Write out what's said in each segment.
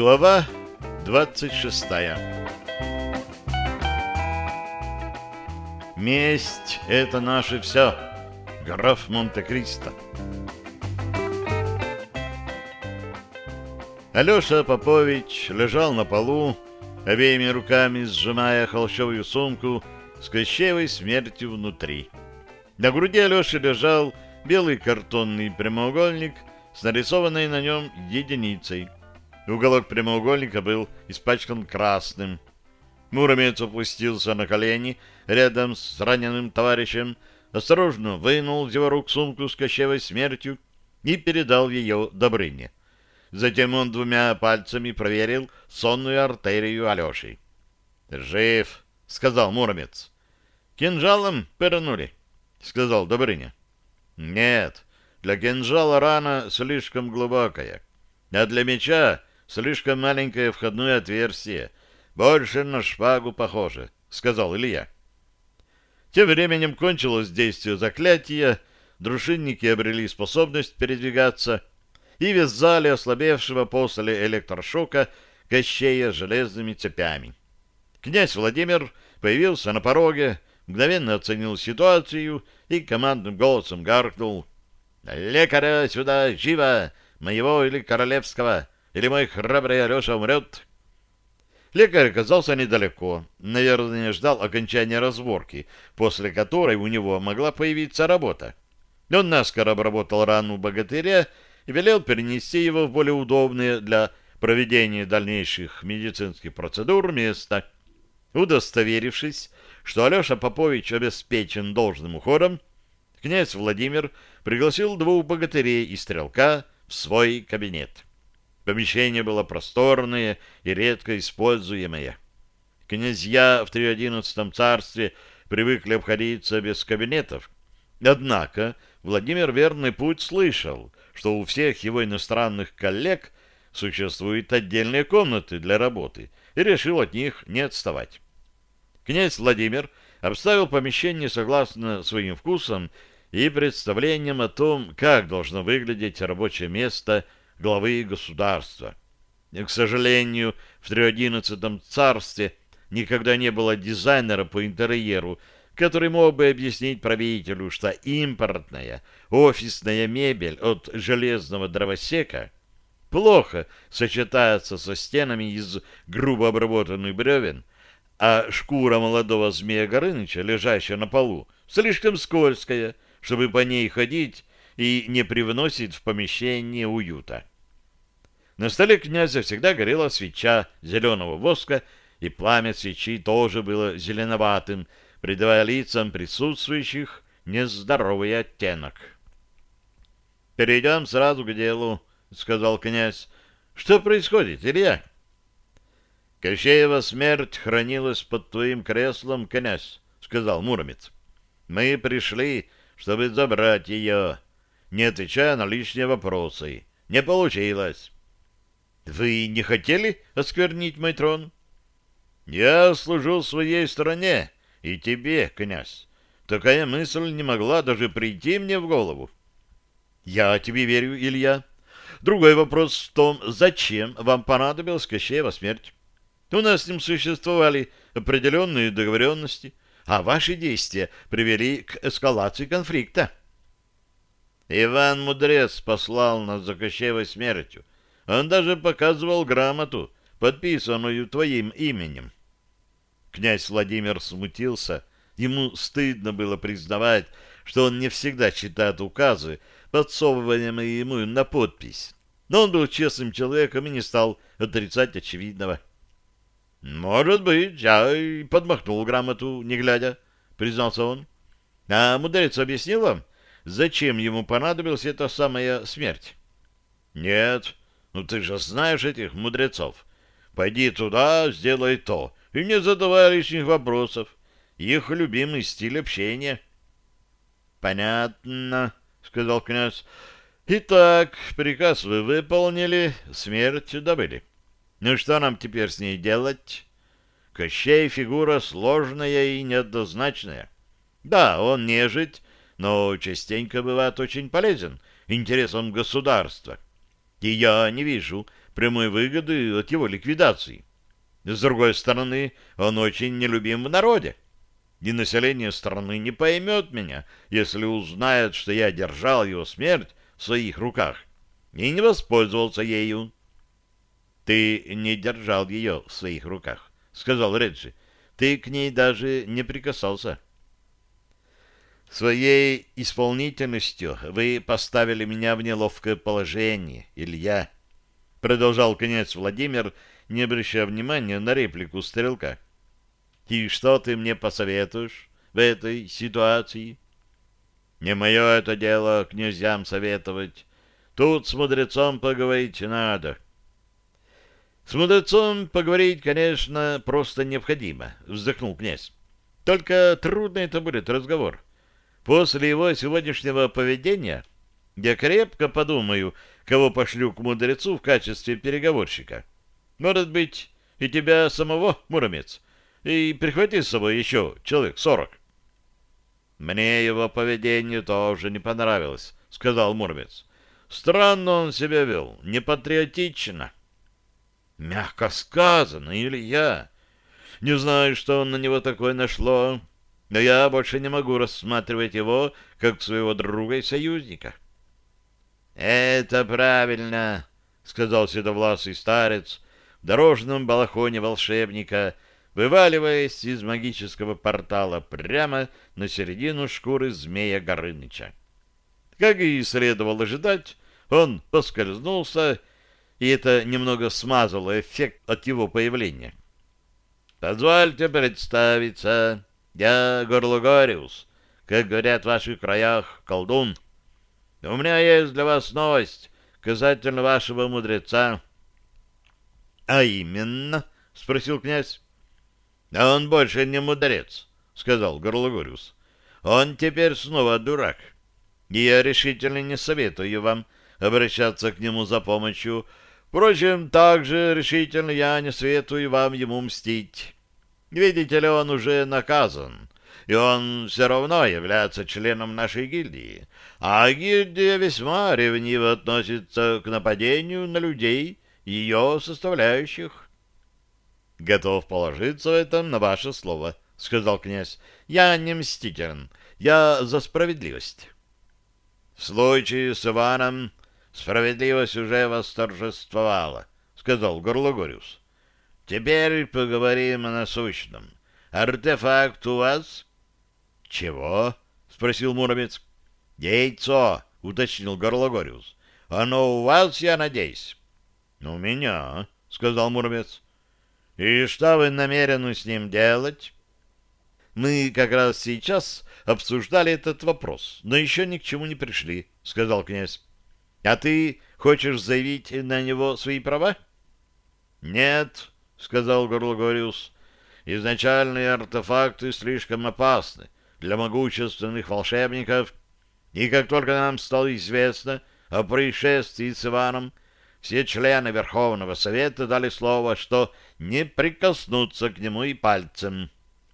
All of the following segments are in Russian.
Глава 26. Месть — это наше все. Граф Монте-Кристо. Алеша Попович лежал на полу, обеими руками сжимая холщовую сумку с Кощеевой смертью внутри. На груди Алеши лежал белый картонный прямоугольник с нарисованной на нем единицей. Уголок прямоугольника был испачкан красным. Муромец опустился на колени рядом с раненым товарищем, осторожно вынул из его рук сумку с Кощеевой смертью и передал ее Добрыне. Затем он двумя пальцами проверил сонную артерию Алеши. «Жив», — сказал Муромец. «Кинжалом пырнули», — сказал Добрыня. «Нет, для кинжала рана слишком глубокая, а для меча слишком маленькое входное отверстие. Больше на шпагу похоже», — сказал Илья. Тем временем кончилось действие заклятия, дружинники обрели способность передвигаться и вязали ослабевшего после электрошока Кощея железными цепями. Князь Владимир появился на пороге, мгновенно оценил ситуацию и командным голосом гаркнул: «Лекаря сюда, живо! Моего или королевского, или мой храбрый Алеша умрет!» Лекарь оказался недалеко, наверное, ждал окончания разборки, после которой у него могла появиться работа. Он наскоро обработал рану богатыря и велел перенести его в более удобное для проведения дальнейших медицинских процедур место. Удостоверившись, что Алеша Попович обеспечен должным уходом, князь Владимир пригласил двух богатырей и стрелка в свой кабинет. Помещение было просторное и редко используемое. Князья в 311 царстве привыкли обходиться без кабинетов. Однако Владимир Верный Путь слышал, что у всех его иностранных коллег существуют отдельные комнаты для работы, и решил от них не отставать. Князь Владимир обставил помещение согласно своим вкусам и представлениям о том, как должно выглядеть рабочее место главы государства. К сожалению, в 311 царстве никогда не было дизайнера по интерьеру, который мог бы объяснить правителю, что импортная офисная мебель от железного дровосека плохо сочетается со стенами из грубо обработанных бревен, а шкура молодого змея Горыныча, лежащая на полу, слишком скользкая, чтобы по ней ходить, и не привносит в помещение уюта. На столе князя всегда горела свеча зеленого воска, и пламя свечи тоже было зеленоватым, придавая лицам присутствующих нездоровый оттенок. «Перейдем сразу к делу», — сказал князь. «Что происходит, Илья?» «Кощеева смерть хранилась под твоим креслом, князь», — сказал Муромец. «Мы пришли, чтобы забрать ее, не отвечая на лишние вопросы. Не получилось». «Вы не хотели осквернить мой трон?» «Я служу своей стране и тебе, князь. Такая мысль не могла даже прийти мне в голову». «Я тебе верю, Илья. Другой вопрос в том, зачем вам понадобилась Кощеева смерть? У нас с ним существовали определенные договоренности, а ваши действия привели к эскалации конфликта». «Иван Мудрец послал нас за Кощеевой смертью. Он даже показывал грамоту, подписанную твоим именем». Князь Владимир смутился. Ему стыдно было признавать, что он не всегда читает указы, подсовываемые ему на подпись. Но он был честным человеком и не стал отрицать очевидного. «Может быть, я и подмахнул грамоту, не глядя», — признался он. «А мудрец объяснил вам, зачем ему понадобилась эта самая смерть?» «Нет, ну ты же знаешь этих мудрецов. Пойди туда, сделай то, и не задавай лишних вопросов. Их любимый стиль общения». «Понятно», — сказал князь. «Итак, приказ вы выполнили, смерть добыли. Ну что нам теперь с ней делать? Кощей фигура сложная и неоднозначная. Да, он нежить, но частенько бывает очень полезен интересам государства. И я не вижу прямой выгоды от его ликвидации. С другой стороны, он очень нелюбим в народе. И население страны не поймет меня, если узнает, что я держал его смерть в своих руках и не воспользовался ею. — Ты не держал ее в своих руках, — сказал Реджи. — Ты к ней даже не прикасался. — Своей исполнительностью вы поставили меня в неловкое положение, Илья, — продолжал князь Владимир, не обращая внимания на реплику стрелка. — И что ты мне посоветуешь в этой ситуации? — Не мое это дело князьям советовать. Тут с мудрецом поговорить надо. — С мудрецом поговорить, конечно, просто необходимо, — вздохнул князь. — Только трудный это будет разговор. После его сегодняшнего поведения я крепко подумаю, кого пошлю к мудрецу в качестве переговорщика. Может быть, и тебя самого, Муромец, и прихвати с собой еще человек 40. — Мне его поведение тоже не понравилось, — сказал Муромец. — Странно он себя вел, непатриотично. — Мягко сказано, Илья. Не знаю, что он на него такое нашло, но я больше не могу рассматривать его как своего друга и союзника. — Это правильно, — сказал седовласый старец в дорожном балахоне волшебника, вываливаясь из магического портала прямо на середину шкуры змея Горыныча. Как и следовало ожидать, он поскользнулся, и это немного смазало эффект от его появления. «Позвольте представиться, я Горлогориус, как говорят в ваших краях, колдун. У меня есть для вас новость касательно вашего мудреца». «А именно?» — спросил князь. «А он больше не мудрец», — сказал Горлогориус. «Он теперь снова дурак. И я решительно не советую вам обращаться к нему за помощью. Впрочем, также решительно я не советую вам ему мстить. Видите ли, он уже наказан, и он все равно является членом нашей гильдии. А гильдия весьма ревниво относится к нападению на людей, ее составляющих». «Готов положиться в этом на ваше слово», — сказал князь. «Я не мстителен, я за справедливость». «В случае с Иваном справедливость уже восторжествовала», — сказал Горлогориус. «Теперь поговорим о насущном. Артефакт у вас?» «Чего?» — спросил Муромец. «Яйцо», — уточнил Горлогориус. «Оно у вас, я надеюсь?» «У меня», — сказал Муромец. «И что вы намерены с ним делать?» «Мы как раз сейчас обсуждали этот вопрос, но еще ни к чему не пришли», — сказал князь. «А ты хочешь заявить на него свои права?» «Нет», — сказал Горлогориус. «Изначальные артефакты слишком опасны для могущественных волшебников, и как только нам стало известно о происшествии с Иваном, все члены Верховного Совета дали слово, что не прикоснутся к нему и пальцем».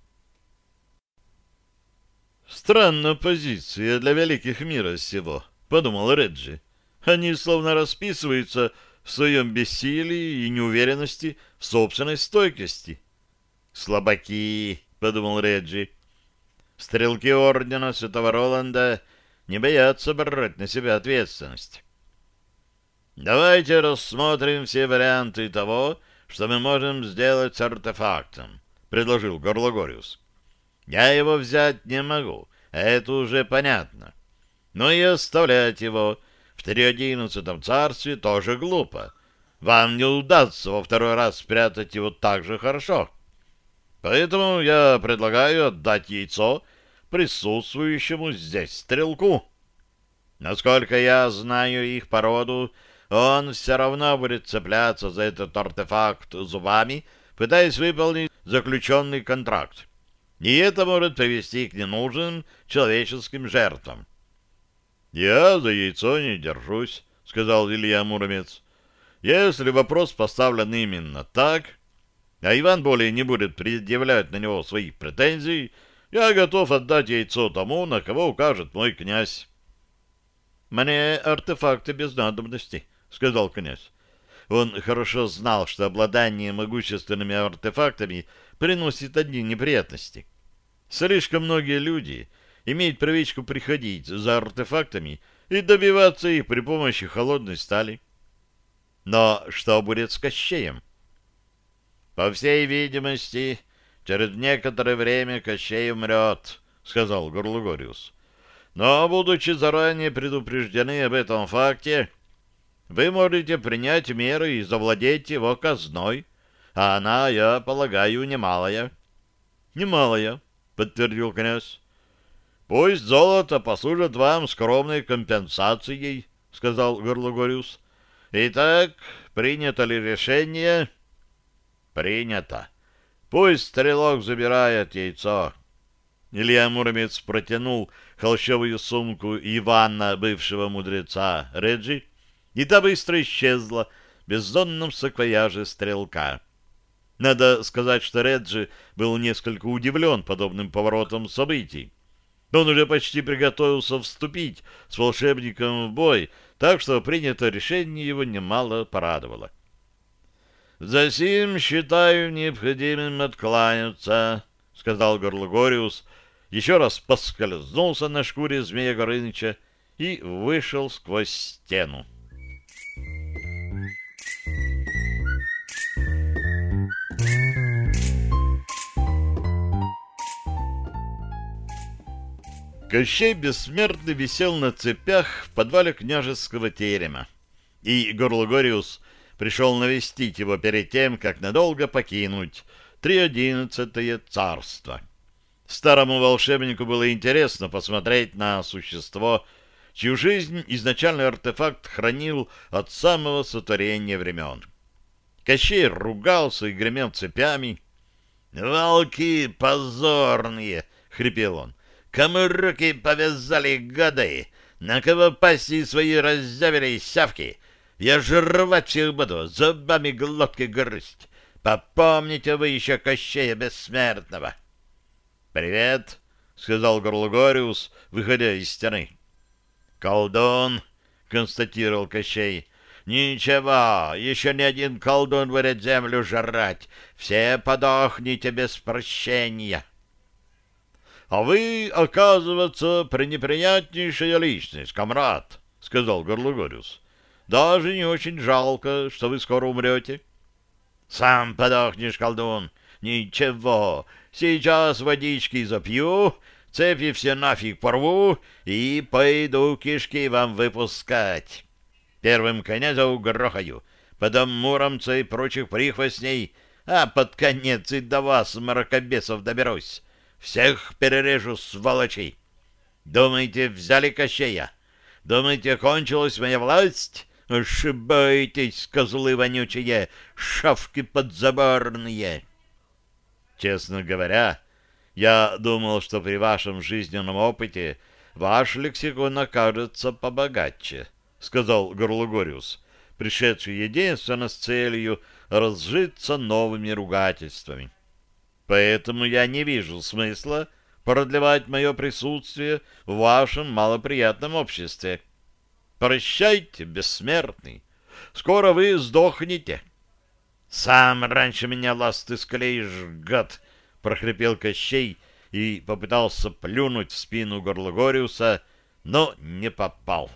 «Странная позиция для великих мира сего», — подумал Реджи. «Они словно расписываются в своем бессилии и неуверенности в собственной стойкости». «Слабаки», — подумал Реджи. «Стрелки Ордена Святого Роланда не боятся брать на себя ответственность». «Давайте рассмотрим все варианты того, что мы можем сделать с артефактом», — предложил Горлогориус. «Я его взять не могу, это уже понятно. Но и оставлять его в 311 царстве тоже глупо. Вам не удастся во второй раз спрятать его так же хорошо. Поэтому я предлагаю отдать яйцо присутствующему здесь стрелку. Насколько я знаю их породу, он все равно будет цепляться за этот артефакт зубами, пытаясь выполнить заключенный контракт. И это может привести к ненужным человеческим жертвам. — Я за яйцо не держусь, — сказал Илья Муромец. — Если вопрос поставлен именно так, а Иван более не будет предъявлять на него своих претензий, я готов отдать яйцо тому, на кого укажет мой князь. — Мне артефакты без надобности, — сказал князь. Он хорошо знал, что обладание могущественными артефактами приносит одни неприятности. Слишком многие люди имеют привычку приходить за артефактами и добиваться их при помощи холодной стали. Но что будет с Кощеем? По всей видимости, через некоторое время Кощей умрет, — сказал Горлогориус. Но, будучи заранее предупреждены об этом факте, вы можете принять меры и завладеть его казной, а она, я полагаю, немалая. — Немалая, — подтвердил князь. — Пусть золото послужит вам скромной компенсацией, — сказал Горлогориус. — Итак, принято ли решение? — Принято. Пусть стрелок забирает яйцо. Илья Муромец протянул холщовую сумку Ивана, бывшего мудреца, Реджи, и та быстро исчезла в бездонном саквояже стрелка. Надо сказать, что Реджи был несколько удивлен подобным поворотом событий. Он уже почти приготовился вступить с волшебником в бой, так что принятое решение его немало порадовало. «Засим считаю необходимым откланяться», — сказал Горлогориус, еще раз поскользнулся на шкуре змея Горыныча и вышел сквозь стену. Кощей Бессмертный висел на цепях в подвале княжеского терема, и Горлогориус пришел навестить его перед тем, как надолго покинуть 311-е царство. Старому волшебнику было интересно посмотреть на существо, чью жизнь изначальный артефакт хранил от самого сотворения времен. Кощей ругался и гремел цепями. «Волки позорные!» — хрипел он. «Кому руки повязали, гады? На кого пасти свои раззявили сявки? Я же рвать всех буду, зубами глотки грызть. Попомните вы еще Кощея Бессмертного!» «Привет!» — сказал Горлогориус, выходя из стены. «Колдун!» — констатировал Кощей. «Ничего, еще ни один колдун будет землю жрать. Все подохните без прощения». «А вы, оказывается, пренеприятнейшая личность, комрад», — сказал Горлогориус. «Даже не очень жалко, что вы скоро умрете». «Сам подохнешь, колдун. Ничего, сейчас водички запью, цепи все нафиг порву и пойду кишки вам выпускать. Первым князя угрохаю, потом Муромца и прочих прихвостней, а под конец и до вас, мракобесов, доберусь. Всех перережу, сволочей. Думаете, взяли Кощея? Думаете, кончилась моя власть? Ошибаетесь, козлы вонючие, шавки подзаборные!» «Честно говоря, я думал, что при вашем жизненном опыте ваш лексикон окажется побогаче», — сказал Горлогориус, пришедший единственно с целью разжиться новыми ругательствами. «Поэтому я не вижу смысла продлевать мое присутствие в вашем малоприятном обществе. Прощайте, бессмертный, скоро вы сдохнете». «Сам раньше меня ласты склеишь, гад!» — прохрипел Кощей и попытался плюнуть в спину Горлогориуса, но не попал.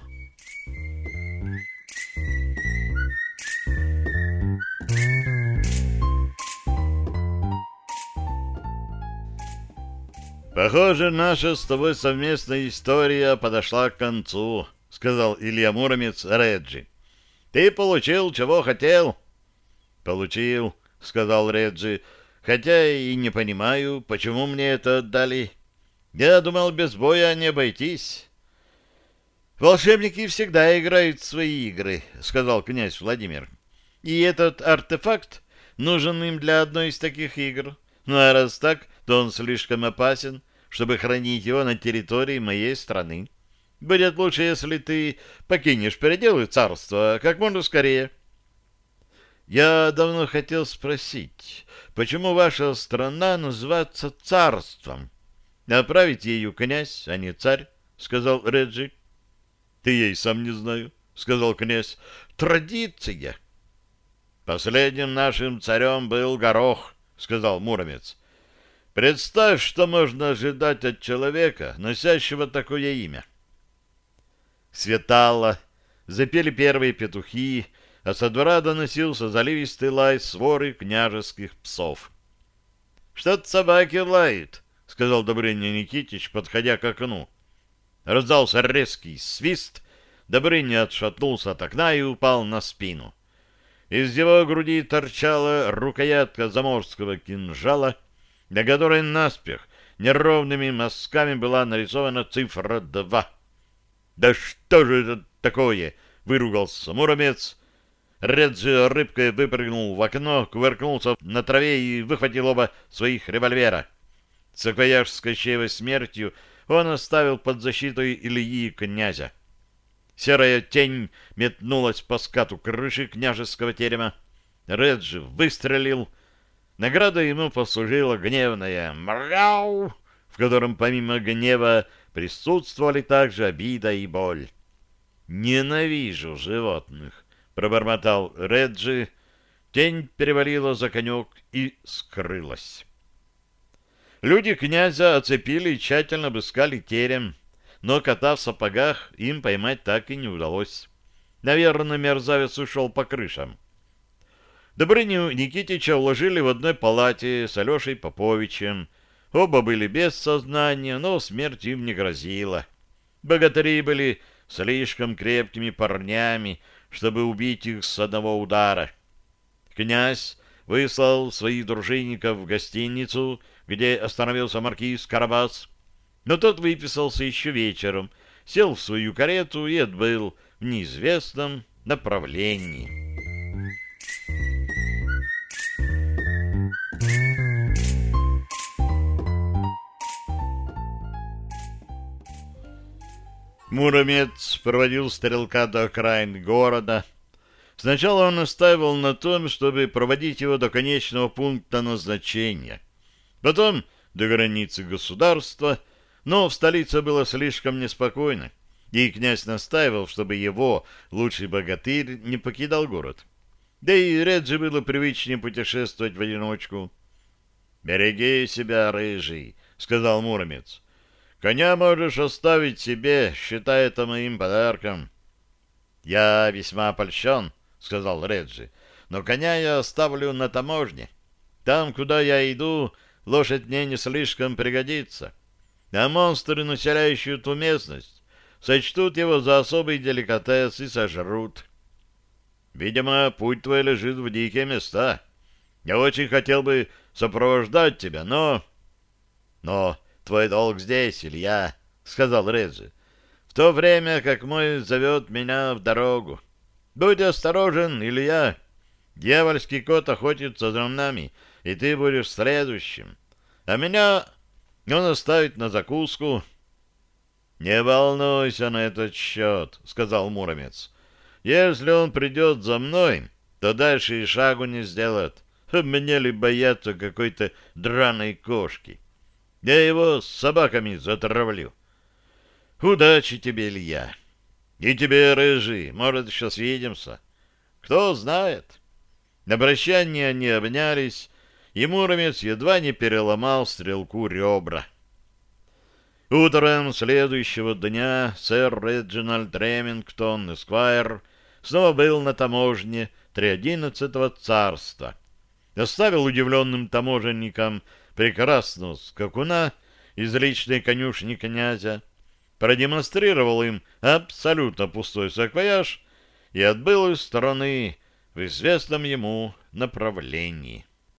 «Похоже, наша с тобой совместная история подошла к концу», — сказал Илья Муромец Реджи. «Ты получил, чего хотел?» «Получил», — сказал Реджи, — «хотя и не понимаю, почему мне это отдали. Я думал, без боя не обойтись». «Волшебники всегда играют в свои игры», — сказал князь Владимир. «И этот артефакт нужен им для одной из таких игр. Ну а раз так, то он слишком опасен, чтобы хранить его на территории моей страны. Будет лучше, если ты покинешь пределы царства как можно скорее». «Я давно хотел спросить, почему ваша страна называется царством? Править ею князь, а не царь», — сказал Реджи. «Ты ей сам не знаю», — сказал князь. «Традиция». Последним нашим царем был Горох, — сказал Муромец. Представь, что можно ожидать от человека, носящего такое имя. Светало, запели первые петухи, а со двора доносился заливистый лай своры княжеских псов. — Что-то собаки лают, — сказал Добрыня Никитич, подходя к окну. Раздался резкий свист, Добрыня отшатнулся от окна и упал на спину. Из его груди торчала рукоятка заморского кинжала, на которой наспех неровными мазками была нарисована цифра 2. «Да что же это такое?» — выругался Муромец. Реджи рыбкой выпрыгнул в окно, кувыркнулся на траве и выхватил оба своих револьвера. Саквояж с Кощеевой смертью он оставил под защитой Ильи и князя. Серая тень метнулась по скату крыши княжеского терема. Реджи выстрелил. Наградой ему послужило гневное «Мряу», в котором помимо гнева присутствовали также обида и боль. «Ненавижу животных», — пробормотал Реджи. Тень перевалила за конек и скрылась. Люди князя оцепили и тщательно обыскали терем, но кота в сапогах им поймать так и не удалось. Наверное, мерзавец ушел по крышам. Добрыню Никитича уложили в одной палате с Алешей Поповичем. Оба были без сознания, но смерть им не грозила. Богатыри были слишком крепкими парнями, чтобы убить их с одного удара. Князь выслал своих дружинников в гостиницу, где остановился маркиз Карабас, но тот выписался еще вечером, сел в свою карету и отбыл в неизвестном направлении. Муромец проводил стрелка до окраин города. Сначала он настаивал на том, чтобы проводить его до конечного пункта назначения. Потом до границы государства, но в столице было слишком неспокойно, и князь настаивал, чтобы его, лучший богатырь, не покидал город. Да и Реджи было привычнее путешествовать в одиночку. «Береги себя, рыжий», — сказал Муромец. «Коня можешь оставить себе, считай это моим подарком». «Я весьма польщен», — сказал Реджи, — «но коня я оставлю на таможне. Там, куда я иду, лошадь мне не слишком пригодится. А монстры, населяющие ту местность, сочтут его за особый деликатес и сожрут. Видимо, путь твой лежит в дикие места. Я очень хотел бы сопровождать тебя, но... твой долг здесь, Илья, — сказал Реджи, — в то время, как мой зовет меня в дорогу. Будь осторожен, Илья. Дьявольский кот охотится за нами, и ты будешь следующим. А меня он оставит на закуску. — Не волнуйся на этот счет, — сказал Муромец. — Если он придет за мной, то дальше и шагу не сделает. Мне ли бояться какой-то драной кошки? Я его с собаками затравлю. Удачи тебе, Илья. И тебе, рыжий, может, еще свидимся. Кто знает. На прощание они обнялись, и Муромец едва не переломал стрелку ребра. Утром следующего дня сэр Реджинальд Ремингтон, эсквайр, снова был на таможне 311-го царства. Оставил удивленным таможенникам прекрасного скакуна из личной конюшни князя, продемонстрировал им абсолютно пустой саквояж и отбыл из страны в известном ему направлении.